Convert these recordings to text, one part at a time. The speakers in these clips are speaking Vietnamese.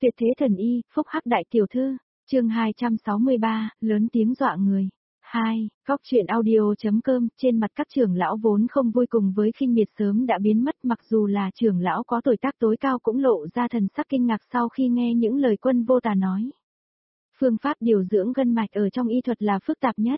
Tuyệt thế thần y, phúc hắc đại tiểu thư, chương 263, lớn tiếng dọa người. 2. Góc truyện audio.com, trên mặt các trưởng lão vốn không vui cùng với khinh miệt sớm đã biến mất, mặc dù là trưởng lão có tuổi tác tối cao cũng lộ ra thần sắc kinh ngạc sau khi nghe những lời Quân Vô Tà nói. Phương pháp điều dưỡng gân mạch ở trong y thuật là phức tạp nhất.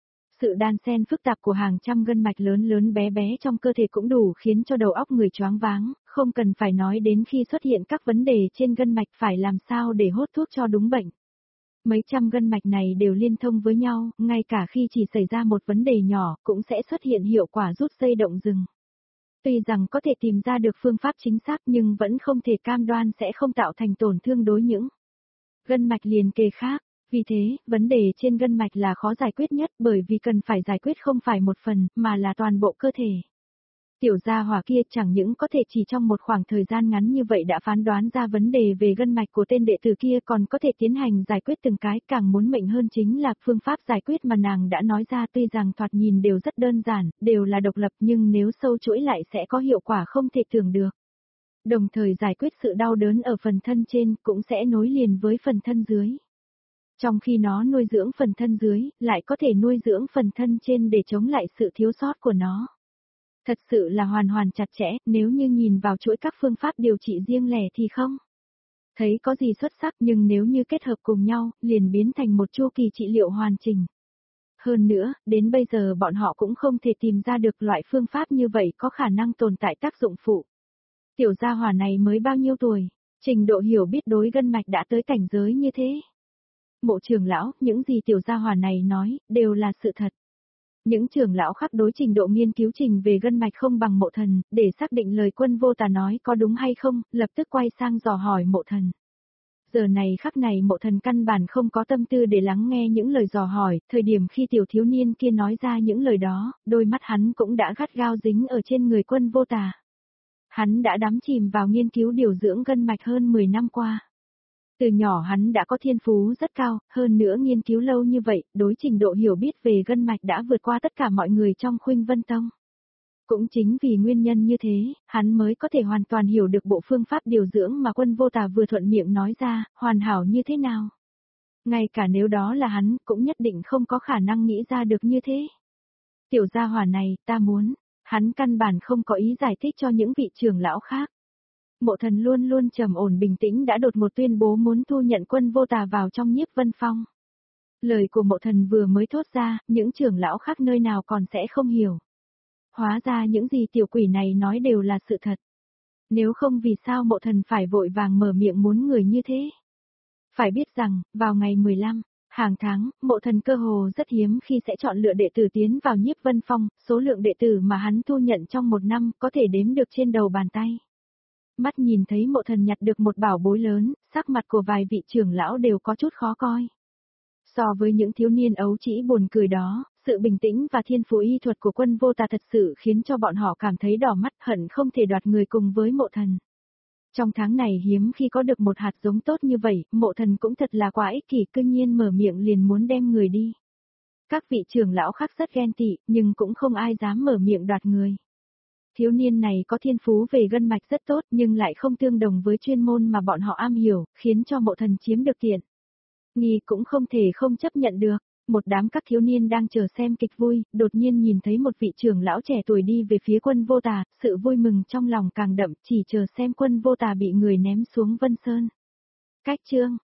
Sự đan xen phức tạp của hàng trăm gân mạch lớn lớn bé bé trong cơ thể cũng đủ khiến cho đầu óc người choáng váng, không cần phải nói đến khi xuất hiện các vấn đề trên gân mạch phải làm sao để hốt thuốc cho đúng bệnh. Mấy trăm gân mạch này đều liên thông với nhau, ngay cả khi chỉ xảy ra một vấn đề nhỏ cũng sẽ xuất hiện hiệu quả rút dây động rừng. Tuy rằng có thể tìm ra được phương pháp chính xác nhưng vẫn không thể cam đoan sẽ không tạo thành tổn thương đối những gân mạch liền kề khác. Vì thế, vấn đề trên gân mạch là khó giải quyết nhất bởi vì cần phải giải quyết không phải một phần, mà là toàn bộ cơ thể. Tiểu gia hỏa kia chẳng những có thể chỉ trong một khoảng thời gian ngắn như vậy đã phán đoán ra vấn đề về gân mạch của tên đệ tử kia, còn có thể tiến hành giải quyết từng cái, càng muốn mệnh hơn chính là phương pháp giải quyết mà nàng đã nói ra, tuy rằng thoạt nhìn đều rất đơn giản, đều là độc lập nhưng nếu sâu chuỗi lại sẽ có hiệu quả không thể tưởng được. Đồng thời giải quyết sự đau đớn ở phần thân trên cũng sẽ nối liền với phần thân dưới. Trong khi nó nuôi dưỡng phần thân dưới, lại có thể nuôi dưỡng phần thân trên để chống lại sự thiếu sót của nó. Thật sự là hoàn hoàn chặt chẽ, nếu như nhìn vào chuỗi các phương pháp điều trị riêng lẻ thì không thấy có gì xuất sắc, nhưng nếu như kết hợp cùng nhau, liền biến thành một chu kỳ trị liệu hoàn chỉnh. Hơn nữa, đến bây giờ bọn họ cũng không thể tìm ra được loại phương pháp như vậy có khả năng tồn tại tác dụng phụ. Tiểu gia hỏa này mới bao nhiêu tuổi, trình độ hiểu biết đối gân mạch đã tới cảnh giới như thế. Mộ trưởng lão, những gì tiểu gia hỏa này nói, đều là sự thật. Những trưởng lão khác đối trình độ nghiên cứu trình về gân mạch không bằng Mộ Thần, để xác định lời Quân Vô Tà nói có đúng hay không, lập tức quay sang dò hỏi Mộ Thần. Giờ này khắc này Mộ Thần căn bản không có tâm tư để lắng nghe những lời dò hỏi, thời điểm khi tiểu thiếu niên kia nói ra những lời đó, đôi mắt hắn cũng đã gắt gao dính ở trên người Quân Vô Tà. Hắn đã đắm chìm vào nghiên cứu điều dưỡng gân mạch hơn 10 năm qua. Từ nhỏ hắn đã có thiên phú rất cao, hơn nữa nghiên cứu lâu như vậy, đối trình độ hiểu biết về gân mạch đã vượt qua tất cả mọi người trong Khuynh Vân Tông. Cũng chính vì nguyên nhân như thế, hắn mới có thể hoàn toàn hiểu được bộ phương pháp điều dưỡng mà Quân Vô Tà vừa thuận miệng nói ra, hoàn hảo như thế nào. Ngay cả nếu đó là hắn, cũng nhất định không có khả năng nghĩ ra được như thế. Tiểu gia hỏa này, ta muốn, hắn căn bản không có ý giải thích cho những vị trưởng lão khác. Mộ Thần luôn luôn trầm ổn bình tĩnh đã đột một tuyên bố muốn thu nhận Quân Vô Tà vào trong Nhiếp Vân Phong. Lời của Mộ Thần vừa mới thốt ra, những trưởng lão khác nơi nào còn sẽ không hiểu. Hóa ra những gì tiểu quỷ này nói đều là sự thật. Nếu không vì sao Mộ Thần phải vội vàng mở miệng muốn người như thế. Phải biết rằng, vào ngày 15, hàng tháng, Mộ Thần cơ hồ rất hiếm khi sẽ chọn lựa đệ tử tiến vào Nhiếp Vân Phong, số lượng đệ tử mà hắn thu nhận trong một năm có thể đếm được trên đầu bàn tay. Mắt nhìn thấy Mộ Thần nhặt được một bảo bối lớn, sắc mặt của vài vị trưởng lão đều có chút khó coi. So với những thiếu niên ấu trĩ buồn cười đó, sự bình tĩnh và thiên phú y thuật của Quân Vô Tà thật sự khiến cho bọn họ cảm thấy đỏ mắt, hận không thể đoạt người cùng với Mộ Thần. Trong tháng này hiếm khi có được một hạt giống tốt như vậy, Mộ Thần cũng thật là quá ích kỷ, cương nhiên mở miệng liền muốn đem người đi. Các vị trưởng lão khác rất ghen tị, nhưng cũng không ai dám mở miệng đoạt người. Thiếu niên này có thiên phú về gân mạch rất tốt nhưng lại không tương đồng với chuyên môn mà bọn họ am hiểu, khiến cho Mộ Thần chiếm được tiện nghi cũng không thể không chấp nhận được. Một đám các thiếu niên đang chờ xem kịch vui, đột nhiên nhìn thấy một vị trưởng lão trẻ tuổi đi về phía Quân Vô Tà, sự vui mừng trong lòng càng đậm, chỉ chờ xem Quân Vô Tà bị người ném xuống Vân Sơn. Cách chương